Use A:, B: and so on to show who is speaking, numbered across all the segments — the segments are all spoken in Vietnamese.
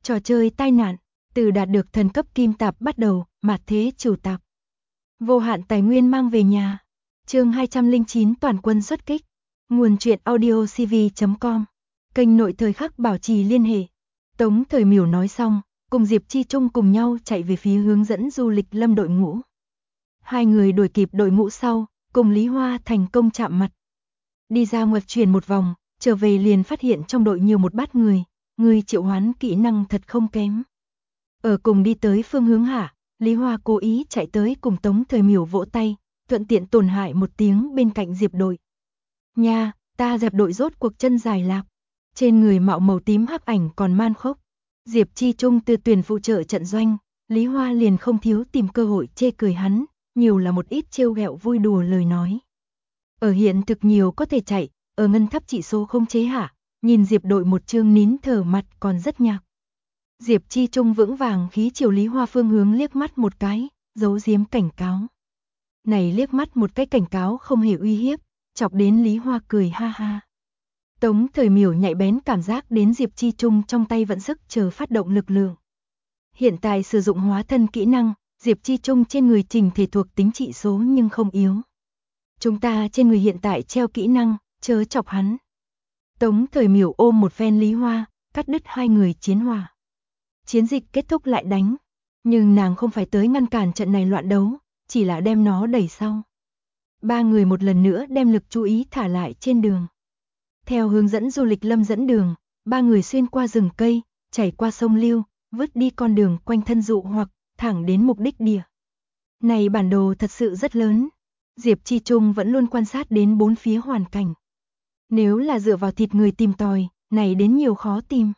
A: Trò chơi tai nạn, từ đạt được thần cấp kim tạp bắt đầu, mạt thế chủ tạp. Vô hạn tài nguyên mang về nhà. Chương 209 toàn quân xuất kích. Nguồn truyện audio cv.com. Kênh Nội Thời Khắc bảo trì liên hệ. Tống Thời Miểu nói xong, cùng Diệp Chi Trung cùng nhau chạy về phía hướng dẫn du lịch Lâm đội ngũ. Hai người đuổi kịp đội ngũ sau, cùng Lý Hoa thành công chạm mặt. Đi ra ngoặt chuyển một vòng, trở về liền phát hiện trong đội nhiều một bát người triệu hoán kỹ năng thật không kém. Ở cùng đi tới phương hướng hạ, Lý Hoa cố ý chạy tới cùng Tống Thời Miểu vỗ tay, thuận tiện tổn hại một tiếng bên cạnh Diệp đội. Nha, ta dẹp đội rốt cuộc chân dài lạc. Trên người mạo màu tím hắc ảnh còn man khốc. Diệp Chi Trung từ tuyển phụ trợ trận doanh, Lý Hoa liền không thiếu tìm cơ hội chê cười hắn, nhiều là một ít trêu ghẹo vui đùa lời nói. Ở hiện thực nhiều có thể chạy, ở ngân tháp chỉ số không chế hạ, nhìn Diệp đội một chương nín thở mặt còn rất nhạc. Diệp Chi Trung vững vàng khí chiều Lý Hoa phương hướng liếc mắt một cái, giấu giếm cảnh cáo. Này liếc mắt một cái cảnh cáo không hề uy hiếp, chọc đến Lý Hoa cười ha ha. Tống Thời Miểu nhạy bén cảm giác đến Diệp Chi Trung trong tay vận sức chờ phát động lực lượng. Hiện tại sử dụng hóa thân kỹ năng, Diệp Chi Trung trên người trình thể thuộc tính trị số nhưng không yếu. Chúng ta trên người hiện tại treo kỹ năng, chớ chọc hắn. Tống Thời Miểu ôm một phen Lý Hoa, cắt đứt hai người chiến hòa. Chiến dịch kết thúc lại đánh, nhưng nàng không phải tới ngăn cản trận này loạn đấu, chỉ là đem nó đẩy sau. Ba người một lần nữa đem lực chú ý thả lại trên đường. Theo hướng dẫn du lịch Lâm dẫn đường, ba người xuyên qua rừng cây, chảy qua sông Lưu, vứt đi con đường quanh thân dụ hoặc thẳng đến mục đích địa. Này bản đồ thật sự rất lớn. Diệp Chi Trung vẫn luôn quan sát đến bốn phía hoàn cảnh. Nếu là dựa vào thịt người tìm tòi, này đến nhiều khó tìm.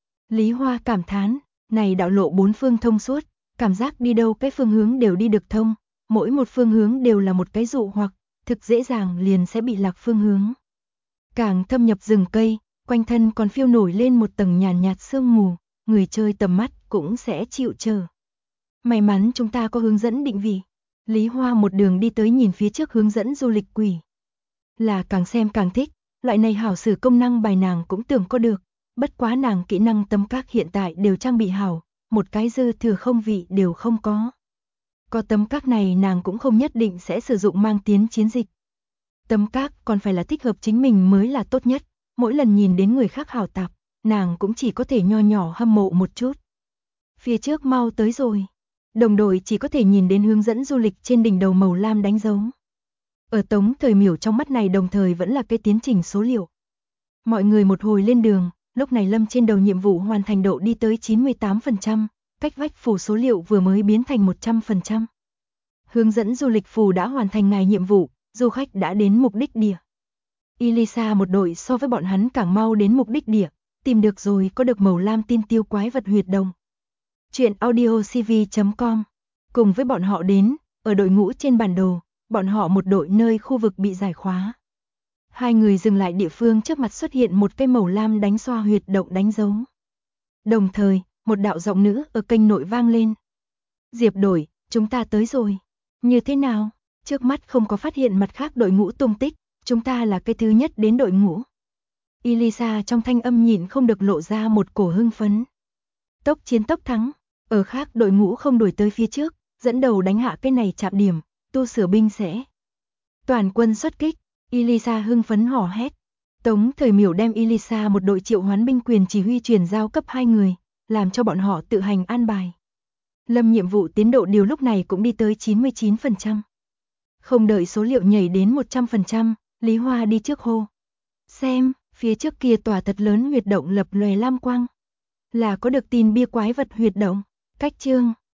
A: Lý Hoa cảm thán, này đạo lộ bốn phương thông suốt, cảm giác đi đâu cái phương hướng đều đi được thông, mỗi một phương hướng đều là một cái dụ hoặc, thực dễ dàng liền sẽ bị lạc phương hướng. Càng thâm nhập rừng cây, quanh thân còn phiêu nổi lên một tầng nhàn nhạt sương mù, người chơi tầm mắt cũng sẽ chịu chờ. May mắn chúng ta có hướng dẫn định vị. Lý Hoa một đường đi tới nhìn phía trước hướng dẫn du lịch quỷ. Là càng xem càng thích, loại này hảo sử công năng bài nàng cũng tưởng có được, bất quá nàng kỹ năng tấm các hiện tại đều trang bị hảo, một cái dư thừa không vị đều không có. Có tấm các này nàng cũng không nhất định sẽ sử dụng mang tiến chiến dịch. Tấm các còn phải là thích hợp chính mình mới là tốt nhất, mỗi lần nhìn đến người khác hảo tạp, nàng cũng chỉ có thể nho nhỏ hâm mộ một chút. Phía trước mau tới rồi. Đồng đội chỉ có thể nhìn đến hướng dẫn du lịch trên đỉnh đầu màu lam đánh dấu. Ở Tống Thời Miểu trong mắt này đồng thời vẫn là cái tiến trình số liệu. Mọi người một hồi lên đường, lúc này Lâm trên đầu nhiệm vụ hoàn thành độ đi tới 98%, cách vách phù số liệu vừa mới biến thành 100%. Hướng dẫn du lịch phù đã hoàn thành ngày nhiệm vụ, du khách đã đến mục đích địa. Elisa một đội so với bọn hắn càng mau đến mục đích địa, tìm được rồi có được màu lam tin tiêu quái vật huyệt đồng. Chuyện audio cv.com. Cùng với bọn họ đến, ở đội ngũ trên bản đồ, bọn họ một đội nơi khu vực bị giải khóa. Hai người dừng lại địa phương trước mặt xuất hiện một cây màu lam đánh xoa huyệt động đánh dấu. Đồng thời, một đạo giọng nữ ở kênh nội vang lên. Diệp đội, chúng ta tới rồi. Như thế nào? Trước mắt không có phát hiện mặt khác đội ngũ tung tích, chúng ta là cái thứ nhất đến đội ngũ. Elisa trong thanh âm nhịn không được lộ ra một cổ hưng phấn. Tốc chiến tốc thắng, ở khác đội ngũ không đuổi tới phía trước, dẫn đầu đánh hạ cái này chạm điểm, tu sửa binh sẽ. Toàn quân xuất kích, Elisa hưng phấn hò hét. Tống Thời Miểu đem Elisa một đội triệu hoán binh quyền chỉ huy truyền giao cấp hai người, làm cho bọn họ tự hành an bài. Lâm nhiệm vụ tiến độ điều lúc này cũng đi tới 99%. Không đợi số liệu nhảy đến 100%, Lý Hoa đi trước hô. Xem, phía trước kia tòa thật lớn huyệt động lập lòe lam quang. Là có được tin bia quái vật huyệt động, cách chương.